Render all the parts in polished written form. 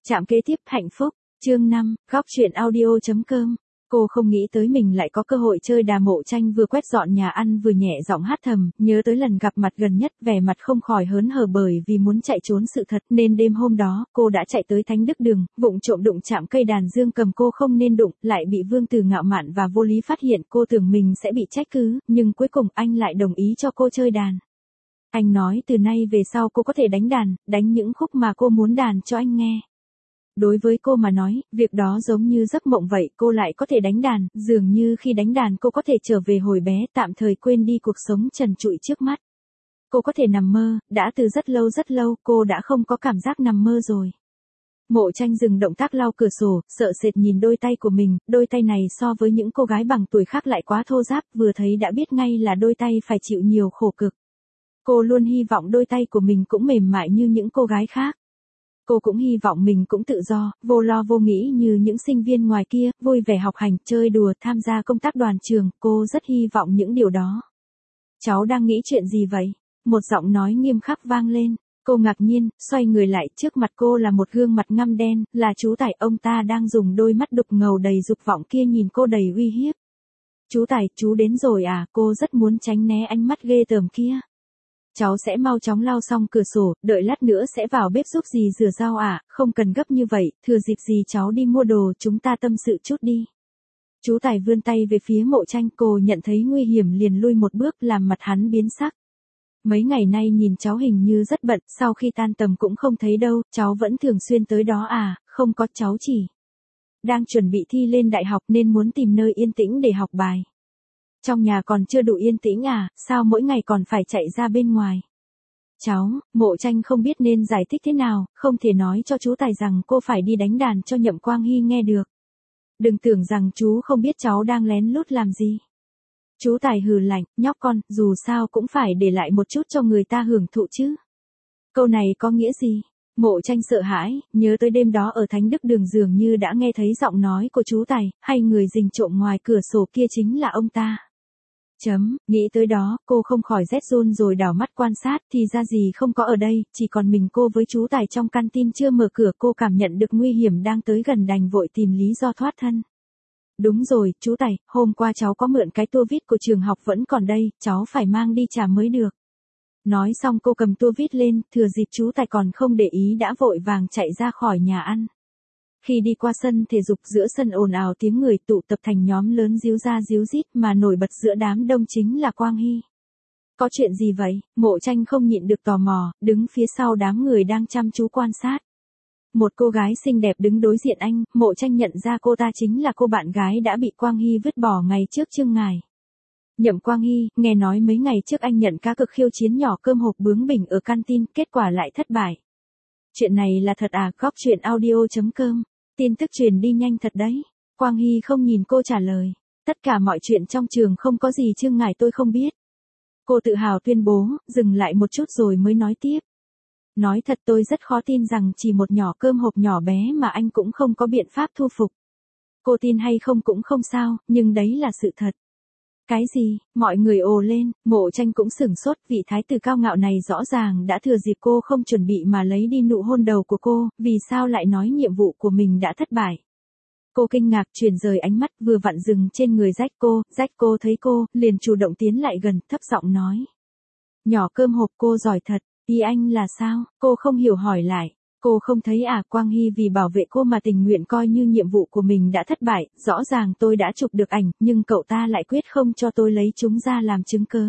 Trạm kế tiếp hạnh phúc, chương 5, góc truyện audio.com. Cô không nghĩ tới mình lại có cơ hội chơi đà. Mộ Tranh vừa quét dọn nhà ăn vừa nhẹ giọng hát thầm, nhớ tới lần gặp mặt gần nhất, vẻ mặt không khỏi hớn hở bởi vì muốn chạy trốn sự thật, nên đêm hôm đó, cô đã chạy tới Thánh Đức Đường, vụng trộm đụng chạm cây đàn dương cầm cô không nên đụng, lại bị Vương Từ ngạo mạn và vô lý phát hiện. Cô tưởng mình sẽ bị trách cứ, nhưng cuối cùng anh lại đồng ý cho cô chơi đàn. Anh nói từ nay về sau cô có thể đánh đàn, đánh những khúc mà cô muốn đàn cho anh nghe. Đối với cô mà nói, việc đó giống như giấc mộng vậy, cô lại có thể đánh đàn, dường như khi đánh đàn cô có thể trở về hồi bé, tạm thời quên đi cuộc sống trần trụi trước mắt. Cô có thể nằm mơ, đã từ rất lâu, cô đã không có cảm giác nằm mơ rồi. Mộ Tranh dừng động tác lau cửa sổ, sợ sệt nhìn đôi tay của mình, đôi tay này so với những cô gái bằng tuổi khác lại quá thô ráp, vừa thấy đã biết ngay là đôi tay phải chịu nhiều khổ cực. Cô luôn hy vọng đôi tay của mình cũng mềm mại như những cô gái khác. Cô cũng hy vọng mình cũng tự do, vô lo vô nghĩ như những sinh viên ngoài kia, vui vẻ học hành, chơi đùa, tham gia công tác đoàn trường, cô rất hy vọng những điều đó. Cháu đang nghĩ chuyện gì vậy? Một giọng nói nghiêm khắc vang lên. Cô ngạc nhiên, xoay người lại, trước mặt cô là một gương mặt ngăm đen, là chú Tài. Ông ta đang dùng đôi mắt đục ngầu đầy dục vọng kia nhìn cô đầy uy hiếp. Chú Tài, chú đến rồi à? Cô rất muốn tránh né ánh mắt ghê tởm kia. Cháu sẽ mau chóng lau xong cửa sổ, đợi lát nữa sẽ vào bếp giúp dì rửa rau à, không cần gấp như vậy, thừa dịp dì cháu đi mua đồ, chúng ta tâm sự chút đi. Chú Tài vươn tay về phía Mộ Tranh, cô nhận thấy nguy hiểm liền lui một bước, làm mặt hắn biến sắc. Mấy ngày nay nhìn cháu hình như rất bận, sau khi tan tầm cũng không thấy đâu, cháu vẫn thường xuyên tới đó à? Không có, cháu chỉ đang chuẩn bị thi lên đại học nên muốn tìm nơi yên tĩnh để học bài. Trong nhà còn chưa đủ yên tĩnh à, sao mỗi ngày còn phải chạy ra bên ngoài? Cháu, Mộ Tranh không biết nên giải thích thế nào, không thể nói cho chú Tài rằng cô phải đi đánh đàn cho Nhậm Quang Hy nghe được. Đừng tưởng rằng chú không biết cháu đang lén lút làm gì. Chú Tài hừ lạnh, nhóc con, dù sao cũng phải để lại một chút cho người ta hưởng thụ chứ. Câu này có nghĩa gì? Mộ Tranh sợ hãi, nhớ tới đêm đó ở Thánh Đức Đường dường như đã nghe thấy giọng nói của chú Tài, hay người rình trộm ngoài cửa sổ kia chính là ông ta. Nghĩ tới đó, cô không khỏi rét run rồi đảo mắt quan sát, thì ra gì không có ở đây, chỉ còn mình cô với chú Tài trong căn tin chưa mở cửa. Cô cảm nhận được nguy hiểm đang tới gần, đành vội tìm lý do thoát thân. Đúng rồi, chú Tài, hôm qua cháu có mượn cái tua vít của trường học vẫn còn đây, cháu phải mang đi trả mới được. Nói xong cô cầm tua vít lên, thừa dịp chú Tài còn không để ý đã vội vàng chạy ra khỏi nhà ăn. Khi đi qua sân thể dục, giữa sân ồn ào tiếng người tụ tập thành nhóm lớn ríu ra ríu rít, mà nổi bật giữa đám đông chính là Quang Hy. Có chuyện gì vậy? Mộ Tranh không nhịn được tò mò, đứng phía sau đám người đang chăm chú quan sát. Một cô gái xinh đẹp đứng đối diện anh, Mộ Tranh nhận ra cô ta chính là cô bạn gái đã bị Quang Hy vứt bỏ ngày trước Trương Ngải. Nhậm Quang Hy, nghe nói mấy ngày trước anh nhận cá cược khiêu chiến nhỏ cơm hộp bướng bỉnh ở canteen, kết quả lại thất bại. Chuyện này là thật à? Góc truyện audio.com. Tin tức truyền đi nhanh thật đấy. Quang Hy không nhìn cô trả lời. Tất cả mọi chuyện trong trường không có gì Trương Ngải tôi không biết. Cô tự hào tuyên bố, dừng lại một chút rồi mới nói tiếp. Nói thật tôi rất khó tin rằng chỉ một nhỏ cơm hộp nhỏ bé mà anh cũng không có biện pháp thu phục. Cô tin hay không cũng không sao, nhưng đấy là sự thật. Cái gì? Mọi người ồ lên, Mộ Tranh cũng sửng sốt, vị thái tử cao ngạo này rõ ràng đã thừa dịp cô không chuẩn bị mà lấy đi nụ hôn đầu của cô, vì sao lại nói nhiệm vụ của mình đã thất bại. Cô kinh ngạc chuyển rời ánh mắt, vừa vặn dừng trên người Rách cô thấy cô, liền chủ động tiến lại gần, thấp giọng nói. Nhỏ cơm hộp, cô giỏi thật, ý anh là sao? Cô không hiểu hỏi lại. Cô không thấy à? Quang Hy vì bảo vệ cô mà tình nguyện coi như nhiệm vụ của mình đã thất bại, rõ ràng tôi đã chụp được ảnh, nhưng cậu ta lại quyết không cho tôi lấy chúng ra làm chứng cớ.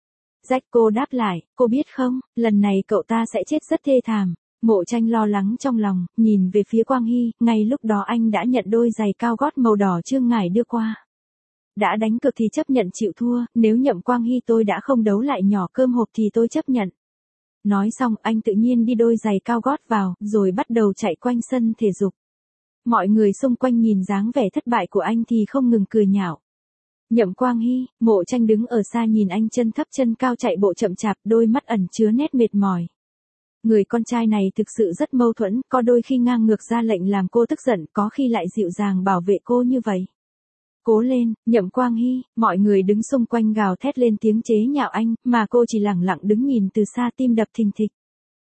Cô đáp lại, cô biết không, lần này cậu ta sẽ chết rất thê thảm. Mộ Tranh lo lắng trong lòng, nhìn về phía Quang Hy, ngay lúc đó anh đã nhận đôi giày cao gót màu đỏ Trương Ngải đưa qua. Đã đánh cược thì chấp nhận chịu thua, nếu Nhậm Quang Hy tôi đã không đấu lại nhỏ cơm hộp thì tôi chấp nhận. Nói xong anh tự nhiên đi đôi giày cao gót vào, rồi bắt đầu chạy quanh sân thể dục. Mọi người xung quanh nhìn dáng vẻ thất bại của anh thì không ngừng cười nhạo. Nhậm Quang Hy, Mộ Tranh đứng ở xa nhìn anh chân thấp chân cao chạy bộ chậm chạp, đôi mắt ẩn chứa nét mệt mỏi. Người con trai này thực sự rất mâu thuẫn, có đôi khi ngang ngược ra lệnh làm cô tức giận, có khi lại dịu dàng bảo vệ cô như vậy. Cố lên, Nhậm Quang Hy, mọi người đứng xung quanh gào thét lên tiếng chế nhạo anh, mà cô chỉ lẳng lặng đứng nhìn từ xa, tim đập thình thịch.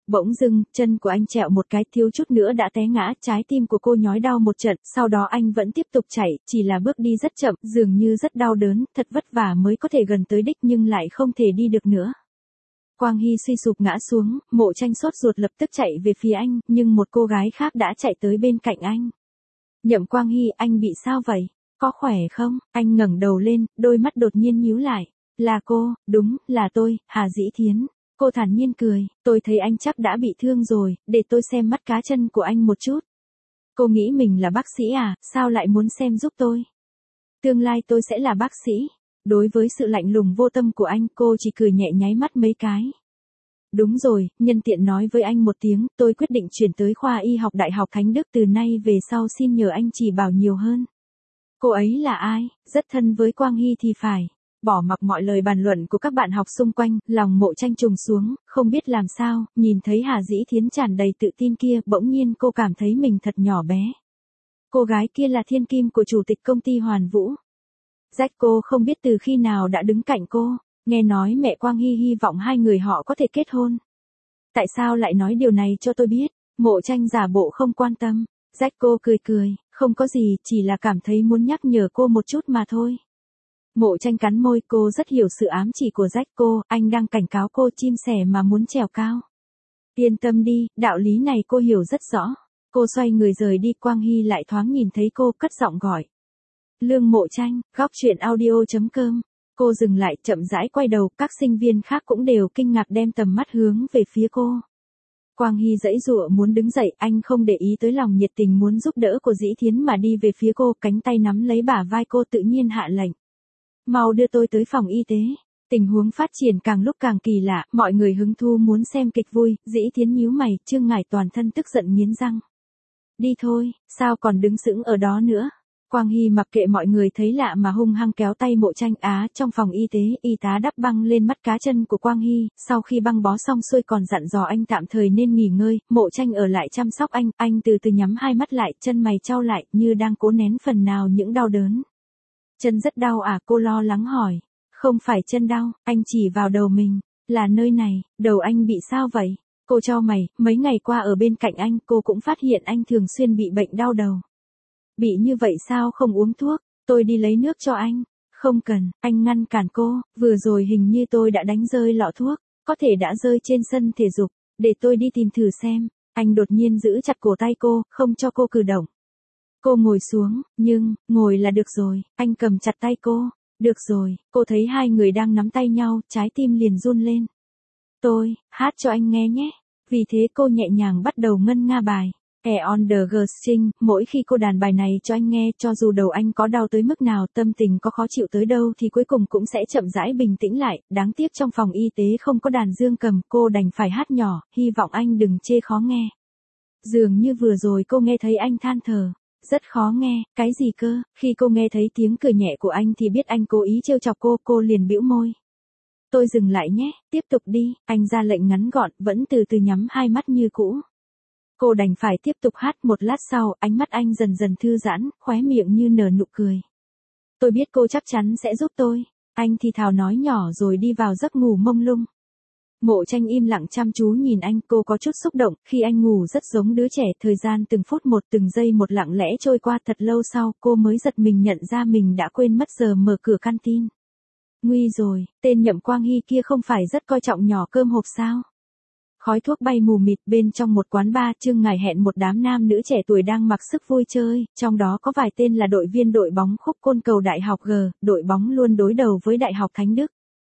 Bỗng dưng, chân của anh trẹo một cái, thiếu chút nữa đã té ngã, trái tim của cô nhói đau một trận, sau đó anh vẫn tiếp tục chạy, chỉ là bước đi rất chậm, dường như rất đau đớn, thật vất vả mới có thể gần tới đích nhưng lại không thể đi được nữa. Quang Hy suy sụp ngã xuống, Mộ Tranh sốt ruột lập tức chạy về phía anh, nhưng một cô gái khác đã chạy tới bên cạnh anh. Nhậm Quang Hy, anh bị sao vậy? Có khỏe không? Anh ngẩng đầu lên, đôi mắt đột nhiên nhíu lại. Là cô, đúng, là tôi, Hà Dĩ Thiến. Cô thản nhiên cười, tôi thấy anh chắc đã bị thương rồi, để tôi xem mắt cá chân của anh một chút. Cô nghĩ mình là bác sĩ à, sao lại muốn xem giúp tôi? Tương lai tôi sẽ là bác sĩ. Đối với sự lạnh lùng vô tâm của anh, cô chỉ cười nhẹ nháy mắt mấy cái. Đúng rồi, nhân tiện nói với anh một tiếng, tôi quyết định chuyển tới khoa y học Đại học Thánh Đức, từ nay về sau xin nhờ anh chỉ bảo nhiều hơn. Cô ấy là ai? Rất thân với Quang Hy thì phải. Bỏ mặc mọi lời bàn luận của các bạn học xung quanh, lòng Mộ Tranh trùng xuống, không biết làm sao, nhìn thấy Hà Dĩ Thiến tràn đầy tự tin kia, bỗng nhiên cô cảm thấy mình thật nhỏ bé. Cô gái kia là thiên kim của chủ tịch công ty Hoàn Vũ. Rách cô không biết từ khi nào đã đứng cạnh cô, nghe nói mẹ Quang Hy hy vọng hai người họ có thể kết hôn. Tại sao lại nói điều này cho tôi biết? Mộ Tranh giả bộ không quan tâm. Rách cô cười cười, không có gì, chỉ là cảm thấy muốn nhắc nhở cô một chút mà thôi. Mộ Tranh cắn môi, cô rất hiểu sự ám chỉ của Rách cô, anh đang cảnh cáo cô chim sẻ mà muốn trèo cao. Yên tâm đi, đạo lý này cô hiểu rất rõ. Cô xoay người rời đi, Quang Hy lại thoáng nhìn thấy cô, cất giọng gọi. Lương Mộ Tranh, góc truyện audio.com. Cô dừng lại, chậm rãi quay đầu, các sinh viên khác cũng đều kinh ngạc đem tầm mắt hướng về phía cô. Quang Hy giãy giụa muốn đứng dậy, anh không để ý tới lòng nhiệt tình muốn giúp đỡ của Dĩ Thiến mà đi về phía cô, cánh tay nắm lấy bả vai cô tự nhiên hạ lệnh. Mau đưa tôi tới phòng y tế. Tình huống phát triển càng lúc càng kỳ lạ, mọi người hứng thú muốn xem kịch vui, Dĩ Thiến nhíu mày, Trương Ngải toàn thân tức giận nghiến răng. Đi thôi, sao còn đứng sững ở đó nữa? Quang Hy mặc kệ mọi người thấy lạ mà hung hăng kéo tay Mộ Tranh. Trong phòng y tế, y tá đắp băng lên mắt cá chân của Quang Hy, sau khi băng bó xong xuôi còn dặn dò anh tạm thời nên nghỉ ngơi, Mộ Tranh ở lại chăm sóc anh từ từ nhắm hai mắt lại, chân mày chau lại, như đang cố nén phần nào những đau đớn. Chân rất đau à? Cô lo lắng hỏi. Không phải chân đau, anh chỉ vào đầu mình, là nơi này, đầu anh bị sao vậy? Cô chau mày, mấy ngày qua ở bên cạnh anh, cô cũng phát hiện anh thường xuyên bị bệnh đau đầu. Bị như vậy sao không uống thuốc, tôi đi lấy nước cho anh. Không cần, anh ngăn cản cô, vừa rồi hình như tôi đã đánh rơi lọ thuốc, có thể đã rơi trên sân thể dục, để tôi đi tìm thử xem. Anh đột nhiên giữ chặt cổ tay cô, không cho cô cử động. Cô ngồi xuống, nhưng, ngồi là được rồi, anh cầm chặt tay cô. Được rồi, cô thấy hai người đang nắm tay nhau, trái tim liền run lên. Tôi, hát cho anh nghe nhé. Vì thế cô nhẹ nhàng bắt đầu ngân nga bài. Air on the String, mỗi khi cô đàn bài này cho anh nghe, cho dù đầu anh có đau tới mức nào, tâm tình có khó chịu tới đâu thì cuối cùng cũng sẽ chậm rãi bình tĩnh lại, đáng tiếc trong phòng y tế không có đàn dương cầm, cô đành phải hát nhỏ, hy vọng anh đừng chê khó nghe. Dường như vừa rồi cô nghe thấy anh than thở. Rất khó nghe, cái gì cơ? Khi cô nghe thấy tiếng cười nhẹ của anh thì biết anh cố ý trêu chọc cô liền bĩu môi. Tôi dừng lại nhé, tiếp tục đi, anh ra lệnh ngắn gọn, vẫn từ từ nhắm hai mắt như cũ. Cô đành phải tiếp tục hát, một lát sau, ánh mắt anh dần dần thư giãn, khóe miệng như nở nụ cười. Tôi biết cô chắc chắn sẽ giúp tôi. Anh thì thào nói nhỏ rồi đi vào giấc ngủ mông lung. Mộ Tranh im lặng chăm chú nhìn anh, cô có chút xúc động, khi anh ngủ rất giống đứa trẻ, thời gian từng phút một từng giây một lặng lẽ trôi qua, thật lâu sau, cô mới giật mình nhận ra mình đã quên mất giờ mở cửa canteen. Nguy rồi, tên Nhậm Quang Hy kia không phải rất coi trọng nhỏ cơm hộp sao? Khói thuốc bay mù mịt, bên trong một quán bar, Trương Ngải hẹn một đám nam nữ trẻ tuổi đang mặc sức vui chơi, trong đó có vài tên là đội viên đội bóng khúc côn cầu Đại học G, đội bóng luôn đối đầu với Đại học Thánh Đức.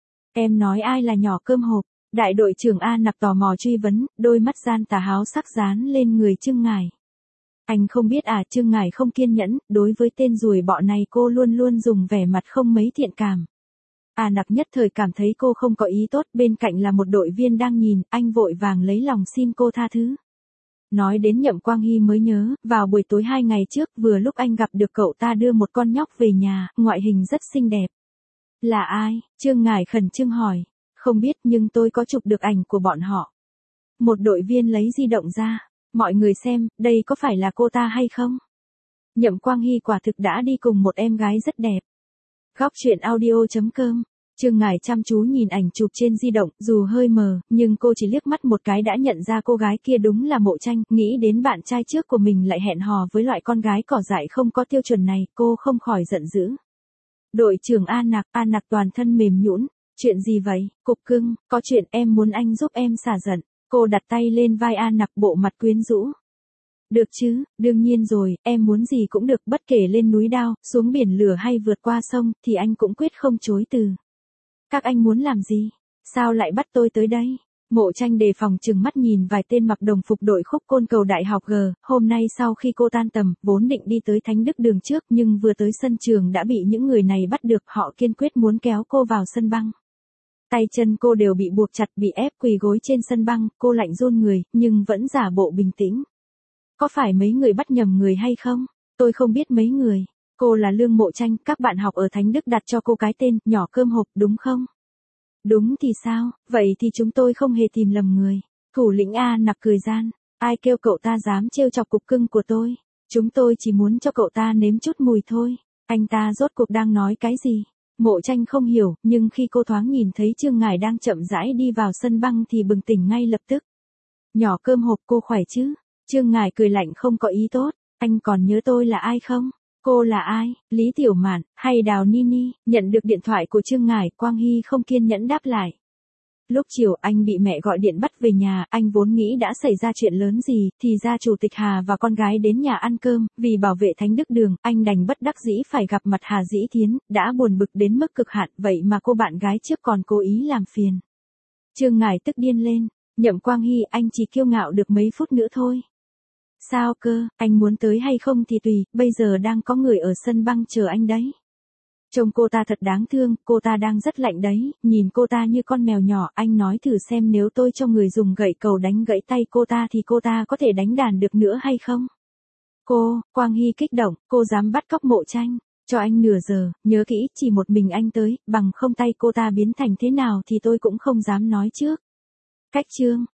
Em nói ai là nhỏ cơm hộp? Đại đội trưởng A Nặc tò mò truy vấn, đôi mắt gian tà háo sắc dán lên người Trương Ngải. Anh không biết à? Trương Ngải không kiên nhẫn, đối với tên ruồi bọ này cô luôn luôn dùng vẻ mặt không mấy thiện cảm. A Nặc nhất thời cảm thấy cô không có ý tốt, bên cạnh là một đội viên đang nhìn, anh vội vàng lấy lòng xin cô tha thứ. Nói đến Nhậm Quang Hy mới nhớ, vào buổi tối 2 ngày trước, vừa lúc anh gặp được cậu ta đưa một con nhóc về nhà, ngoại hình rất xinh đẹp. Là ai? Trương Ngải khẩn trương hỏi. Không biết, nhưng tôi có chụp được ảnh của bọn họ. Một đội viên lấy di động ra. Mọi người xem, đây có phải là cô ta hay không? Nhậm Quang Hy quả thực đã đi cùng một em gái rất đẹp. Góc truyện audio.com Trương Ngải chăm chú nhìn ảnh chụp trên di động, dù hơi mờ, nhưng cô chỉ liếc mắt một cái đã nhận ra cô gái kia đúng là Mộ Tranh, nghĩ đến bạn trai trước của mình lại hẹn hò với loại con gái cỏ dại không có tiêu chuẩn này, cô không khỏi giận dữ. Đội trưởng A Nặc toàn thân mềm nhũn, chuyện gì vậy, cục cưng, có chuyện em muốn anh giúp em xả giận. Cô đặt tay lên vai A Nặc bộ mặt quyến rũ. Được chứ, đương nhiên rồi, em muốn gì cũng được, bất kể lên núi đao, xuống biển lửa hay vượt qua sông, thì anh cũng quyết không chối từ. Các anh muốn làm gì? Sao lại bắt tôi tới đây? Mộ Tranh đề phòng trừng mắt nhìn vài tên mặc đồng phục đội khúc côn cầu đại học G, hôm nay sau khi cô tan tầm, vốn định đi tới Thánh Đức Đường trước nhưng vừa tới sân trường đã bị những người này bắt được, họ kiên quyết muốn kéo cô vào sân băng. Tay chân cô đều bị buộc chặt, bị ép quỳ gối trên sân băng, cô lạnh run người, nhưng vẫn giả bộ bình tĩnh. Có phải mấy người bắt nhầm người hay không? Tôi không biết mấy người. Cô là Lương Mộ Tranh, các bạn học ở Thánh Đức đặt cho cô cái tên, nhỏ cơm hộp, đúng không? Đúng thì sao, vậy thì chúng tôi không hề tìm lầm người. Thủ lĩnh A Nặc cười gian, ai kêu cậu ta dám trêu chọc cục cưng của tôi? Chúng tôi chỉ muốn cho cậu ta nếm chút mùi thôi. Anh ta rốt cuộc đang nói cái gì? Mộ Tranh không hiểu, nhưng khi cô thoáng nhìn thấy Trương Ngải đang chậm rãi đi vào sân băng thì bừng tỉnh ngay lập tức. Nhỏ cơm hộp, cô khỏe chứ? Trương Ngải cười lạnh không có ý tốt, anh còn nhớ tôi là ai không? Cô là ai, Lý Tiểu Mạn, hay Đào Nini? Nhận được điện thoại của Trương Ngải, Quang Hy không kiên nhẫn đáp lại. Lúc chiều anh bị mẹ gọi điện bắt về nhà, anh vốn nghĩ đã xảy ra chuyện lớn gì, thì ra Chủ tịch Hà và con gái đến nhà ăn cơm, vì bảo vệ Thánh Đức Đường, anh đành bất đắc dĩ phải gặp mặt Hà Dĩ Thiến, đã buồn bực đến mức cực hạn, vậy mà cô bạn gái trước còn cố ý làm phiền. Trương Ngải tức điên lên, Nhậm Quang Hy, anh chỉ kiêu ngạo được mấy phút nữa thôi. Sao cơ, anh muốn tới hay không thì tùy, bây giờ đang có người ở sân băng chờ anh đấy. Trông cô ta thật đáng thương, cô ta đang rất lạnh đấy, nhìn cô ta như con mèo nhỏ, anh nói thử xem nếu tôi cho người dùng gậy cầu đánh gãy tay cô ta thì cô ta có thể đánh đàn được nữa hay không? Quang Hy kích động, cô dám bắt cóc Mộ Tranh, cho anh nửa giờ, nhớ kỹ, chỉ một mình anh tới, bằng không tay cô ta biến thành thế nào thì tôi cũng không dám nói trước. Cách chương.